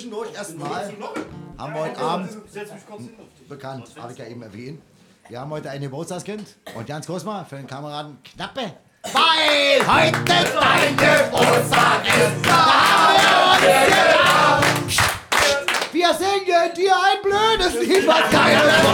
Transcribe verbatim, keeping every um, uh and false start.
Durch erstmal haben wir heute Abend bekannt, habe ich ja eben erwähnt. Wir haben heute ein Geburtstagskind und ganz kurz mal für den Kameraden Knappe. Weil heute dein Geburtstag ist, wir singen dir ein blödes Lied, was keiner